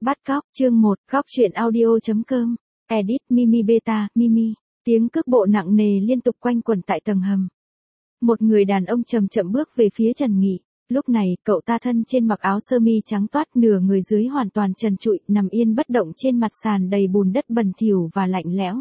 Bắt cóc, chương 1, góc truyện audio.com, edit, Mimi Beta, Mimi. Tiếng cước bộ nặng nề liên tục quanh quẩn tại tầng hầm. Một người đàn ông chậm chậm bước về phía Trần Nghị. Lúc này, cậu ta thân trên mặc áo sơ mi trắng toát, nửa người dưới hoàn toàn trần trụi, nằm yên bất động trên mặt sàn đầy bùn đất bẩn thỉu và lạnh lẽo.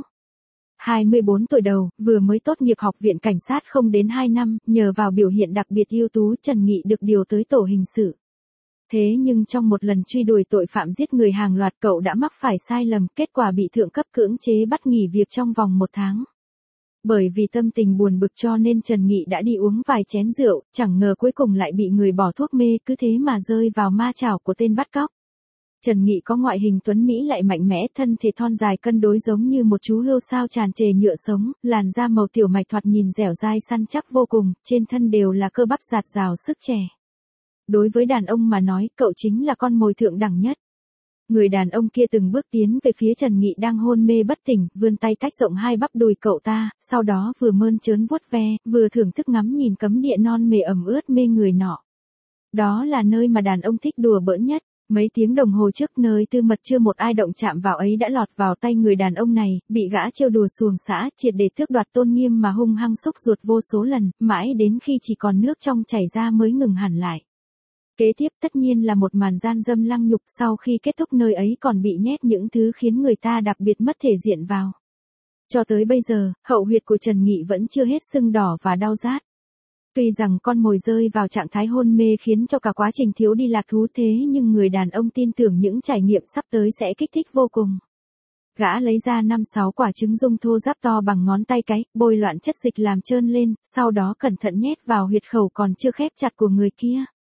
24 tuổi đầu, vừa mới tốt nghiệp học viện cảnh sát không đến 2 năm, nhờ vào biểu hiện đặc biệt ưu tú, Trần Nghị được điều tới tổ hình sự. Thế nhưng trong một lần truy đuổi tội phạm giết người hàng loạt, cậu đã mắc phải sai lầm, kết quả bị thượng cấp cưỡng chế bắt nghỉ việc trong vòng 1 tháng. Bởi vì tâm tình buồn bực cho nên Trần Nghị đã đi uống vài chén rượu, chẳng ngờ cuối cùng lại bị người bỏ thuốc mê, cứ thế mà rơi vào ma chảo của tên bắt cóc. Trần Nghị có ngoại hình tuấn mỹ lại mạnh mẽ, thân thể thon dài cân đối giống như một chú hươu sao tràn trề nhựa sống, làn da màu tiểu mạch thoạt nhìn dẻo dai săn chắc vô cùng, trên thân đều là cơ bắp rạt rào sức trẻ. Đối với đàn ông mà nói, cậu chính là con mồi thượng đẳng nhất. Người đàn ông kia từng bước tiến về phía Trần Nghị đang hôn mê bất tỉnh, vươn tay tách rộng hai bắp đùi cậu ta, sau đó vừa mơn trớn vuốt ve, vừa thưởng thức ngắm nhìn cấm địa non mềm ẩm ướt mê người nọ. Đó là nơi mà đàn ông thích đùa bỡn nhất. Mấy tiếng đồng hồ trước, nơi tư mật chưa một ai động chạm vào ấy đã lọt vào tay người đàn ông này, bị gã trêu đùa xuồng xã, triệt để tước đoạt tôn nghiêm mà hung hăng xúc ruột vô số lần, mãi đến khi chỉ còn nước trong chảy ra mới ngừng hẳn lại. Kế tiếp tất nhiên là một màn gian dâm lăng nhục, sau khi kết thúc nơi ấy còn bị nhét những thứ khiến người ta đặc biệt mất thể diện vào. Cho tới bây giờ, hậu huyệt của Trần Nghị vẫn chưa hết sưng đỏ và đau rát. Tuy rằng con mồi rơi vào trạng thái hôn mê khiến cho cả quá trình thiếu đi lạc thú, thế nhưng người đàn ông tin tưởng những trải nghiệm sắp tới sẽ kích thích vô cùng. Gã lấy ra 5-6 quả trứng dung thô ráp to bằng ngón tay cái, bôi loạn chất dịch làm trơn lên, sau đó cẩn thận nhét vào huyệt khẩu còn chưa khép chặt của người kia.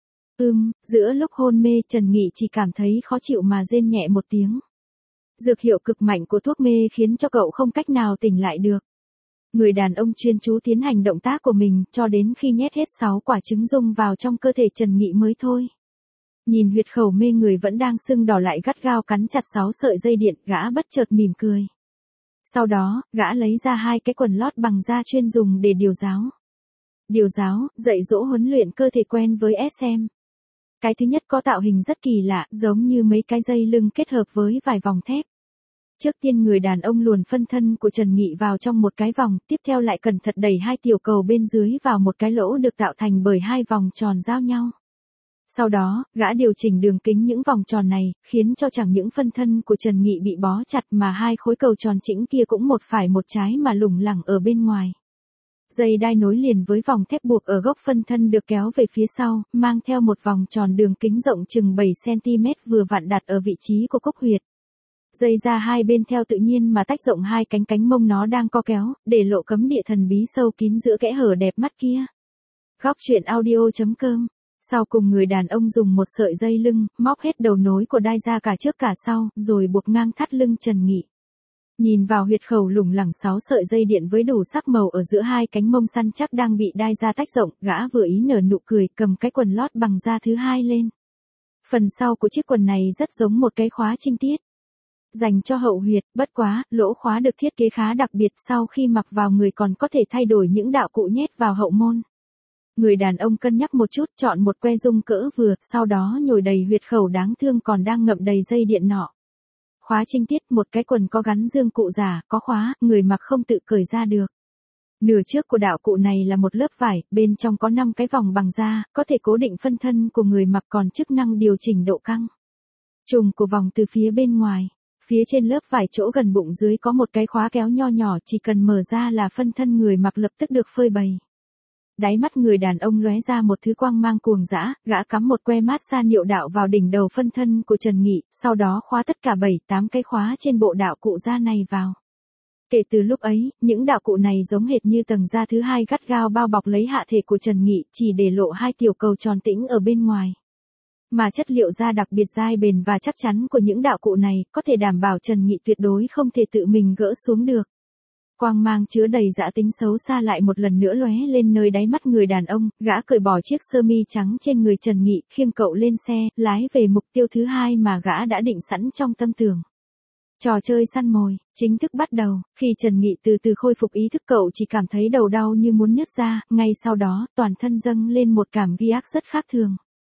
Giữa lúc hôn mê, Trần Nghị chỉ cảm thấy khó chịu mà rên nhẹ một tiếng. Dược hiệu cực mạnh của thuốc mê khiến cho cậu không cách nào tỉnh lại được. Người đàn ông chuyên chú tiến hành động tác của mình, cho đến khi nhét hết 6 quả trứng dung vào trong cơ thể Trần Nghị mới thôi. Nhìn huyệt khẩu mê người vẫn đang sưng đỏ lại gắt gao cắn chặt 6 sợi dây điện, gã bất chợt mỉm cười. Sau đó, gã lấy ra 2 cái quần lót bằng da chuyên dùng để điều giáo. Điều giáo, dạy dỗ huấn luyện cơ thể quen với SM. Cái thứ nhất có tạo hình rất kỳ lạ, giống như mấy cái dây lưng kết hợp với vài vòng thép. Trước tiên người đàn ông luồn phân thân của Trần Nghị vào trong một cái vòng, tiếp theo lại cẩn thận đẩy 2 tiểu cầu bên dưới vào một cái lỗ được tạo thành bởi 2 vòng tròn giao nhau. Sau đó, gã điều chỉnh đường kính những vòng tròn này, khiến cho chẳng những phân thân của Trần Nghị bị bó chặt mà 2 khối cầu tròn chỉnh kia cũng một phải một trái mà lủng lẳng ở bên ngoài. Dây đai nối liền với vòng thép buộc ở gốc phân thân được kéo về phía sau, mang theo một vòng tròn đường kính rộng chừng 7 cm vừa vặn đặt ở vị trí của cốc huyệt. Dây ra hai bên theo tự nhiên mà tách rộng 2 cánh mông nó đang co kéo, để lộ cấm địa thần bí sâu kín giữa kẽ hở đẹp mắt kia. Góc truyện audio.com. Sau cùng người đàn ông dùng một sợi dây lưng, móc hết đầu nối của đai ra cả trước cả sau, rồi buộc ngang thắt lưng Trần Nghị. Nhìn vào huyệt khẩu lủng lẳng 6 sợi dây điện với đủ sắc màu ở giữa 2 cánh mông săn chắc đang bị đai ra tách rộng, gã vừa ý nở nụ cười, cầm cái quần lót bằng da thứ 2 lên. Phần sau của chiếc quần này rất giống một cái khóa trinh tiết. Dành cho hậu huyệt, bất quá, lỗ khóa được thiết kế khá đặc biệt, sau khi mặc vào người còn có thể thay đổi những đạo cụ nhét vào hậu môn. Người đàn ông cân nhắc một chút, chọn một que dung cỡ vừa, sau đó nhồi đầy huyệt khẩu đáng thương còn đang ngậm đầy dây điện nọ. Khóa trinh tiết, một cái quần có gắn dương cụ giả, có khóa, người mặc không tự cởi ra được. Nửa trước của đạo cụ này là một lớp vải, bên trong có 5 cái vòng bằng da, có thể cố định phân thân của người mặc, còn chức năng điều chỉnh độ căng. Trùng của vòng từ phía bên ngoài. Phía trên lớp vải chỗ gần bụng dưới có một cái khóa kéo nho nhỏ, chỉ cần mở ra là phân thân người mặc lập tức được phơi bày. Đáy mắt người đàn ông lóe ra một thứ quang mang cuồng dã, gã cắm một que mát xa niệu đạo vào đỉnh đầu phân thân của Trần Nghị, sau đó khóa tất cả 7-8 cái khóa trên bộ đạo cụ da này vào. Kể từ lúc ấy, những đạo cụ này giống hệt như tầng da thứ 2 gắt gao bao bọc lấy hạ thể của Trần Nghị, chỉ để lộ 2 tiểu cầu tròn tĩnh ở bên ngoài. Mà chất liệu da đặc biệt dai bền và chắc chắn của những đạo cụ này, có thể đảm bảo Trần Nghị tuyệt đối không thể tự mình gỡ xuống được. Quang mang chứa đầy dã tính xấu xa lại một lần nữa lóe lên nơi đáy mắt người đàn ông, gã cởi bỏ chiếc sơ mi trắng trên người Trần Nghị, khiêng cậu lên xe, lái về mục tiêu thứ 2 mà gã đã định sẵn trong tâm tưởng. Trò chơi săn mồi, chính thức bắt đầu, khi Trần Nghị từ từ khôi phục ý thức cậu chỉ cảm thấy đầu đau như muốn nứt ra, ngay sau đó, toàn thân dâng lên một cảm ghi ác rất khác thường.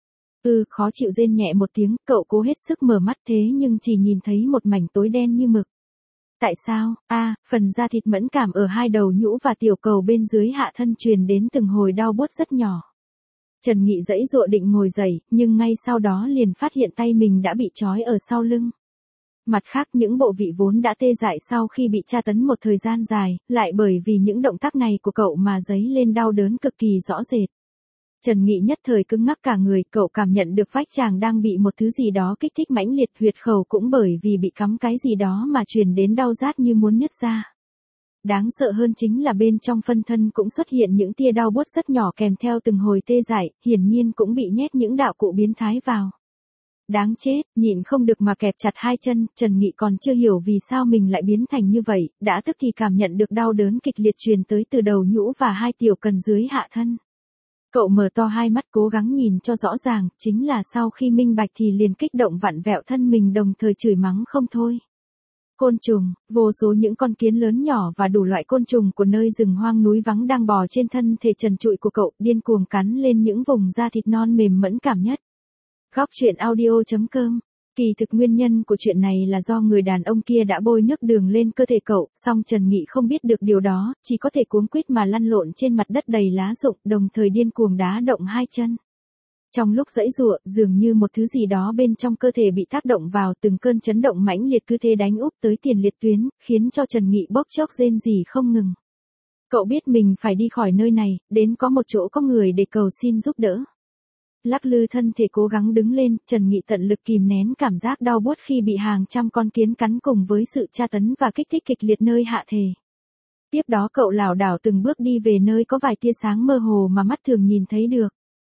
Khó chịu rên nhẹ một tiếng, cậu cố hết sức mở mắt thế nhưng chỉ nhìn thấy một mảnh tối đen như mực. Tại sao? Phần da thịt mẫn cảm ở hai đầu nhũ và tiểu cầu bên dưới hạ thân truyền đến từng hồi đau buốt rất nhỏ. Trần Nghị giãy giụa định ngồi dậy, nhưng ngay sau đó liền phát hiện tay mình đã bị trói ở sau lưng. Mặt khác những bộ vị vốn đã tê dại sau khi bị tra tấn một thời gian dài, lại bởi vì những động tác này của cậu mà dấy lên đau đớn cực kỳ rõ rệt. Trần Nghị nhất thời cứng ngắc cả người, cậu cảm nhận được vách chàng đang bị một thứ gì đó kích thích mãnh liệt, huyệt khẩu cũng bởi vì bị cắm cái gì đó mà truyền đến đau rát như muốn nứt ra. Đáng sợ hơn chính là bên trong phân thân cũng xuất hiện những tia đau buốt rất nhỏ kèm theo từng hồi tê dại, hiển nhiên cũng bị nhét những đạo cụ biến thái vào. Đáng chết, nhịn không được mà kẹp chặt hai chân, Trần Nghị còn chưa hiểu vì sao mình lại biến thành như vậy, đã tức thì cảm nhận được đau đớn kịch liệt truyền tới từ đầu nhũ và hai tiểu cần dưới hạ thân. Cậu mở to hai mắt cố gắng nhìn cho rõ ràng, chính là sau khi minh bạch thì liền kích động vặn vẹo thân mình đồng thời chửi mắng không thôi. Côn trùng, vô số những con kiến lớn nhỏ và đủ loại côn trùng của nơi rừng hoang núi vắng đang bò trên thân thể trần trụi của cậu, điên cuồng cắn lên những vùng da thịt non mềm mẫn cảm nhất. Góc truyện audio.com. Kỳ thực nguyên nhân của chuyện này là do người đàn ông kia đã bôi nước đường lên cơ thể cậu, song Trần Nghị không biết được điều đó, chỉ có thể cuống quýt mà lăn lộn trên mặt đất đầy lá rụng, đồng thời điên cuồng đá động hai chân. Trong lúc giãy giụa, dường như một thứ gì đó bên trong cơ thể bị tác động vào, từng cơn chấn động mãnh liệt cứ thế đánh úp tới tiền liệt tuyến, khiến cho Trần Nghị bốc chốc rên rỉ không ngừng. Cậu biết mình phải đi khỏi nơi này, đến có một chỗ có người để cầu xin giúp đỡ. Lắc lư thân thể cố gắng đứng lên, Trần Nghị tận lực kìm nén cảm giác đau buốt khi bị hàng trăm con kiến cắn cùng với sự tra tấn và kích thích kịch liệt nơi hạ thể. Tiếp đó cậu lảo đảo từng bước đi về nơi có vài tia sáng mơ hồ mà mắt thường nhìn thấy được.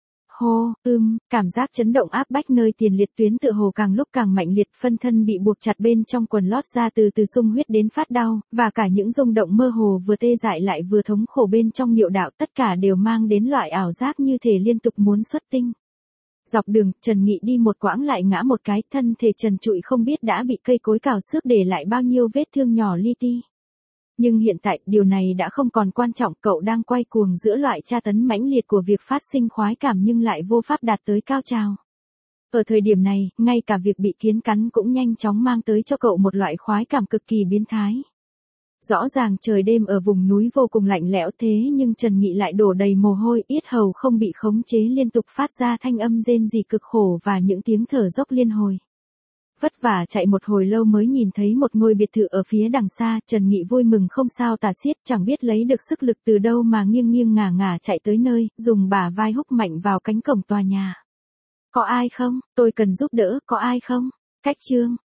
Cảm giác chấn động áp bách nơi tiền liệt tuyến tựa hồ càng lúc càng mạnh liệt, phân thân bị buộc chặt bên trong quần lót ra từ từ sung huyết đến phát đau, và cả những rung động mơ hồ vừa tê dại lại vừa thống khổ bên trong niệu đạo, tất cả đều mang đến loại ảo giác như thể liên tục muốn xuất tinh. Dọc đường, Trần Nghị đi một quãng lại ngã một cái, thân thể trần trụi không biết đã bị cây cối cào xước để lại bao nhiêu vết thương nhỏ li ti. Nhưng hiện tại, điều này đã không còn quan trọng, cậu đang quay cuồng giữa loại tra tấn mãnh liệt của việc phát sinh khoái cảm nhưng lại vô pháp đạt tới cao trào. Ở thời điểm này, ngay cả việc bị kiến cắn cũng nhanh chóng mang tới cho cậu một loại khoái cảm cực kỳ biến thái. Rõ ràng trời đêm ở vùng núi vô cùng lạnh lẽo thế nhưng Trần Nghị lại đổ đầy mồ hôi, yết hầu không bị khống chế liên tục phát ra thanh âm rên rỉ cực khổ và những tiếng thở dốc liên hồi. Vất vả chạy một hồi lâu mới nhìn thấy một ngôi biệt thự ở phía đằng xa, Trần Nghị vui mừng không sao tả xiết, chẳng biết lấy được sức lực từ đâu mà nghiêng nghiêng ngả ngả chạy tới nơi, dùng bả vai húc mạnh vào cánh cổng tòa nhà. Có ai không? Tôi cần giúp đỡ, có ai không? Cách chương.